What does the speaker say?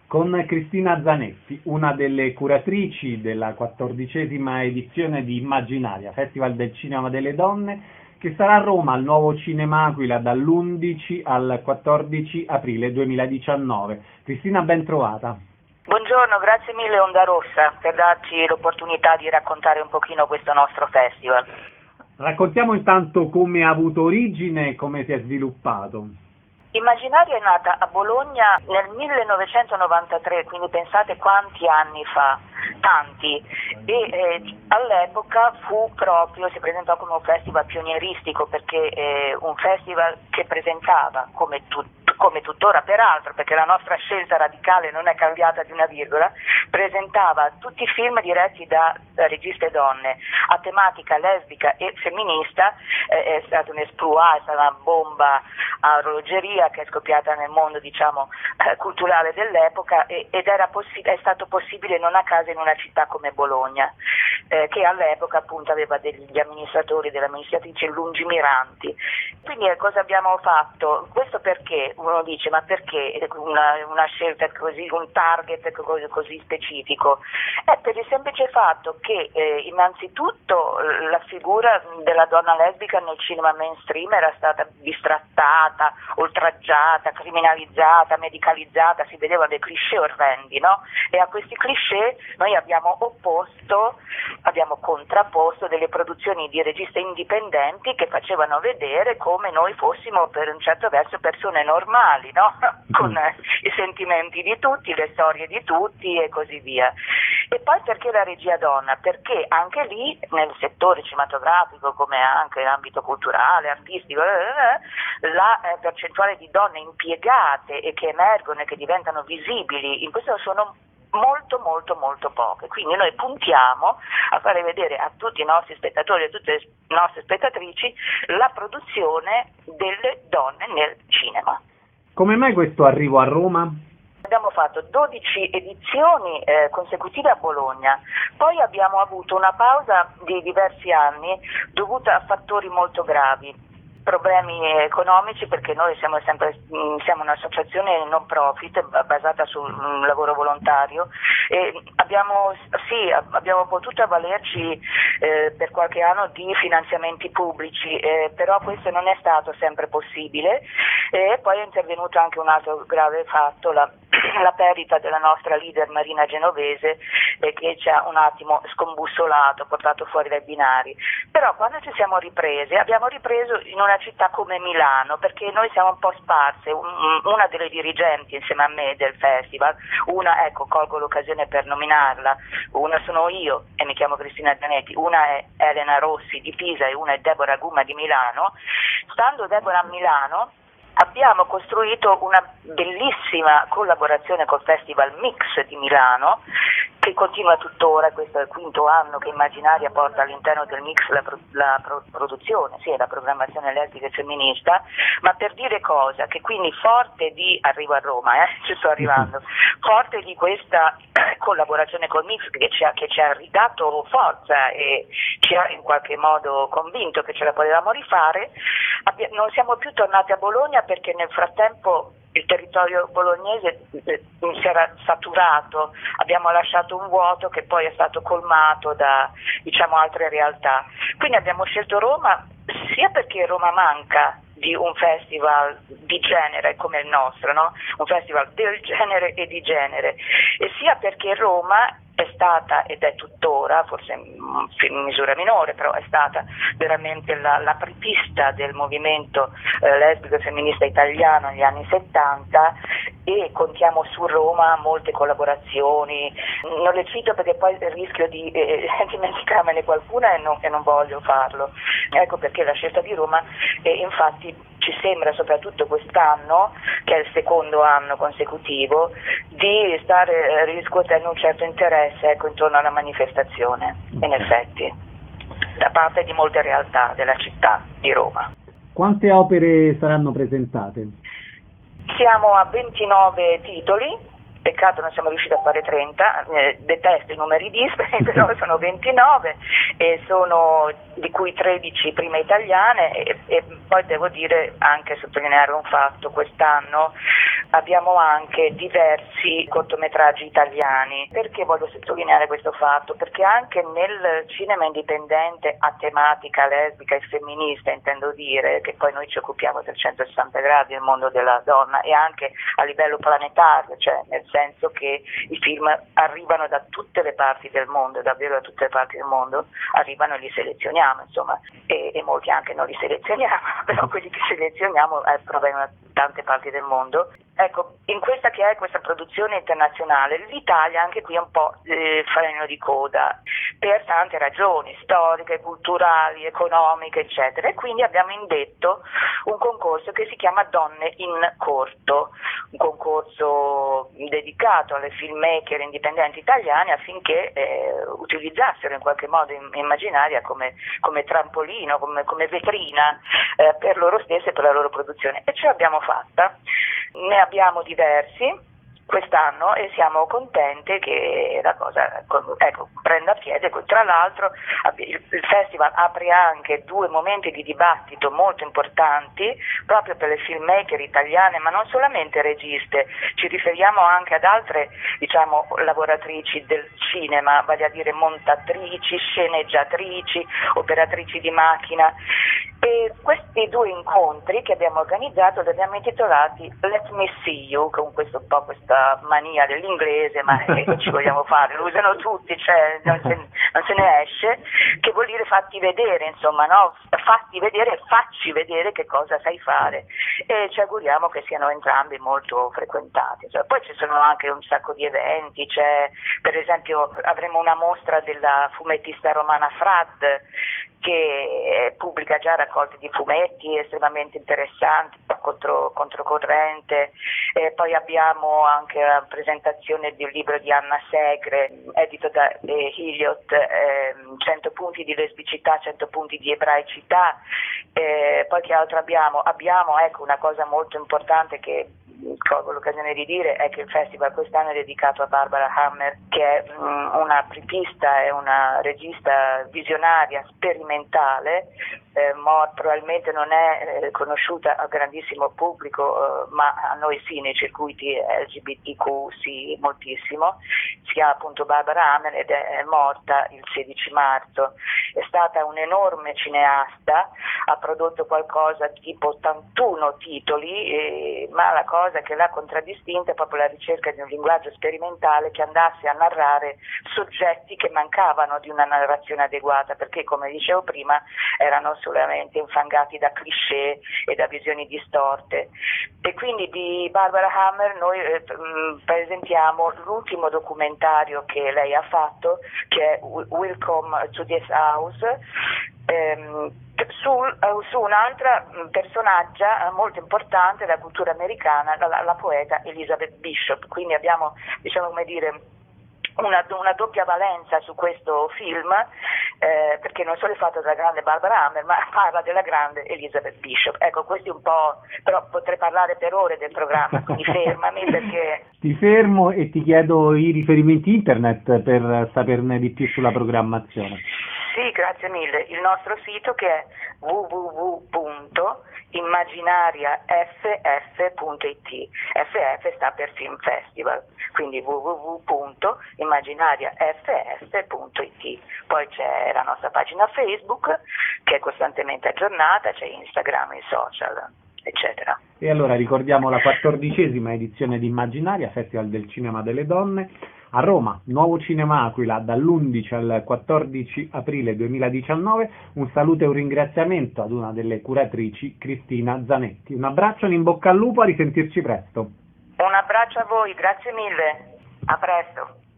con Cristina Zanetti, una delle curatrici della 14ª edizione di Immaginaria, Festival del Cinema delle Donne, che sarà a Roma al Nuovo Cinema Aquila dall'11 al 14 aprile 2019. Cristina, ben trovata. Buongiorno, grazie mille Onda Rossa per darci l'opportunità di raccontare un pochino questo nostro festival. Raccontiamo intanto come ha avuto origine e come si è sviluppato. Immaginaria è nata a Bologna nel 1993, quindi pensate quanti anni fa, tanti, e all'epoca si presentò come un festival pionieristico perché un festival che presentava, come tuttora peraltro, perché la nostra scelta radicale non è cambiata di una virgola, presentava tutti i film diretti da registe donne a tematica lesbica e femminista. È stato un exploit, è stata una bomba a orologeria che è scoppiata nel mondo culturale dell'epoca ed è stato possibile non a caso in una città come Bologna, che all'epoca appunto aveva degli amministratori, delle amministratrici lungimiranti. Quindi cosa abbiamo fatto? Questo perché uno dice, ma perché una scelta così, un target così specifico? Per il semplice fatto che innanzitutto la figura della donna lesbica nel cinema mainstream era stata bistrattata, oltraggiata, criminalizzata, medicalizzata, si vedevano dei cliché orrendi, no? E a questi cliché noi abbiamo contrapposto delle produzioni di registe indipendenti che facevano vedere come noi fossimo per un certo verso persone normali, no? Con i sentimenti di tutti, le storie di tutti e così via. E poi perché la regia donna? Perché anche lì nel settore cinematografico, come anche in ambito culturale, artistico, la percentuale di donne impiegate e che emergono e che diventano visibili in questo sono molto poche, quindi noi puntiamo a fare vedere a tutti i nostri spettatori e a tutte le nostre spettatrici la produzione delle donne nel cinema. Come mai questo arrivo a Roma? Abbiamo fatto 12 edizioni consecutive a Bologna, poi abbiamo avuto una pausa di diversi anni dovuta a fattori molto gravi. Problemi economici, perché noi siamo un'associazione non profit basata sul lavoro volontario e abbiamo potuto avvalerci per qualche anno di finanziamenti pubblici, però questo non è stato sempre possibile e poi è intervenuto anche un altro grave fatto, la perdita della nostra leader Marina Genovese che ci ha un attimo scombussolato, portato fuori dai binari. Però quando ci siamo riprese, abbiamo ripreso in una città come Milano, perché noi siamo un po' sparse. Una delle dirigenti insieme a me del festival, colgo l'occasione per nominarla, una sono io e mi chiamo Cristina Zanetti, una è Elena Rossi di Pisa e una è Deborah Guma di Milano. Stando Deborah a Milano, abbiamo costruito una bellissima collaborazione col Festival Mix di Milano, che continua tuttora. Questo è il 5º anno che Immaginaria porta all'interno del Mix la produzione, la programmazione lesbica e femminista, ma per dire cosa? Che quindi arrivo a Roma, ci sto arrivando, forte di questa collaborazione col Mix che ci ha ridato forza e ci ha in qualche modo convinto che ce la potevamo rifare, non siamo più tornati a Bologna perché nel frattempo il territorio bolognese si era saturato, abbiamo lasciato un vuoto che poi è stato colmato da altre realtà. Quindi abbiamo scelto Roma sia perché Roma manca di un festival di genere come il nostro, no? Un festival del genere e di genere, e sia perché Roma è stata ed è tuttora, forse in misura minore, però è stata veramente l'apripista del movimento lesbico e femminista italiano negli anni 70 e contiamo su Roma molte collaborazioni. Non le cito perché poi rischio di dimenticarmene qualcuna e non voglio farlo. Ecco perché la scelta di Roma infatti ci sembra, soprattutto quest'anno, che è il 2º anno consecutivo, di stare riscuotendo un certo interesse intorno alla manifestazione, in effetti, da parte di molte realtà della città di Roma. Quante opere saranno presentate? Siamo a 29 titoli Peccato non siamo riusciti a fare 30, detesto i numeri dispari, però sono 29 e sono di cui 13 prime italiane e poi devo dire anche sottolineare un fatto, quest'anno abbiamo anche diversi cortometraggi italiani. Perché voglio sottolineare questo fatto? Perché anche nel cinema indipendente a tematica lesbica e femminista, intendo dire, che poi noi ci occupiamo 360 gradi del mondo della donna e anche a livello planetario, cioè nel senso che i film arrivano da tutte le parti del mondo, davvero da tutte le parti del mondo, arrivano e li selezioniamo, insomma, e molti anche non li selezioniamo, però quelli che selezioniamo provengono da tante parti del mondo. Ecco, in questa che è questa produzione internazionale, l'Italia anche qui è un po' freno di coda, per tante ragioni, storiche, culturali, economiche, eccetera, e quindi abbiamo indetto un concorso che si chiama Donne in Corto, un concorso dedicato alle filmmaker indipendenti italiane affinché utilizzassero in qualche modo Immaginaria come trampolino, come vetrina per loro stesse e per la loro produzione, e ce l'abbiamo fatta. Ne abbiamo diversi quest'anno e siamo contenti che la cosa prenda piede. Tra l'altro il festival apre anche 2 momenti di dibattito molto importanti proprio per le filmmaker italiane, ma non solamente registe, ci riferiamo anche ad altre lavoratrici del cinema, vale a dire montatrici, sceneggiatrici, operatrici di macchina. E questi 2 incontri che abbiamo organizzato li abbiamo intitolati Let Me See You, con questa mania dell'inglese, ma ci vogliamo fare, lo usano tutti, cioè non se ne esce, che vuol dire fatti vedere, insomma, no? Fatti vedere e facci vedere che cosa sai fare, e ci auguriamo che siano entrambi molto frequentati. Cioè, poi ci sono anche un sacco di eventi, per esempio avremo una mostra della fumettista romana Frad, che pubblica già raccolte di fumetti estremamente interessanti, controcorrente. Poi abbiamo anche la presentazione di un libro di Anna Segre, edito da Hilliot, 100 punti di lesbicità, 100 punti di ebraicità. Poi che altro abbiamo? Abbiamo una cosa molto importante che colgo l'occasione di dire, è che il festival quest'anno è dedicato a Barbara Hammer, che è una apripista e una regista visionaria, sperimentale, probabilmente non è conosciuta al grandissimo pubblico, ma a noi sì, nei circuiti LGBTQ sì, moltissimo. Si chiama appunto Barbara Hammer ed è morta il 16 marzo. È stata un'enorme cineasta, ha prodotto qualcosa tipo 81 titoli, ma la cosa che l'ha contraddistinta è proprio la ricerca di un linguaggio sperimentale che andasse a narrare soggetti che mancavano di una narrazione adeguata, perché come dicevo prima erano solamente infangati da cliché e da visioni distorte. E quindi di Barbara Hammer noi presentiamo l'ultimo documentario che lei ha fatto, che è Welcome to this House, su un'altra personaggia molto importante della cultura americana, la poeta Elizabeth Bishop. Quindi abbiamo, una doppia valenza su questo film, perché non solo è fatto dalla grande Barbara Hammer, ma parla della grande Elizabeth Bishop. Ecco, questi un po', però potrei parlare per ore del programma, quindi fermami perché... Ti fermo e ti chiedo i riferimenti internet per saperne di più sulla programmazione. Sì, grazie mille. Il nostro sito che è www.immaginariaff.it. FF sta per Film Festival, quindi www.immaginariaff.it. Poi c'è la nostra pagina Facebook che è costantemente aggiornata, c'è Instagram, i social, eccetera. E allora ricordiamo la 14ª edizione di Immaginaria, Festival del Cinema delle Donne, a Roma, Nuovo Cinema Aquila, dall'11 al 14 aprile 2019. Un saluto e un ringraziamento ad una delle curatrici, Cristina Zanetti. Un abbraccio, un in bocca al lupo, a risentirci presto. Un abbraccio a voi, grazie mille, a presto.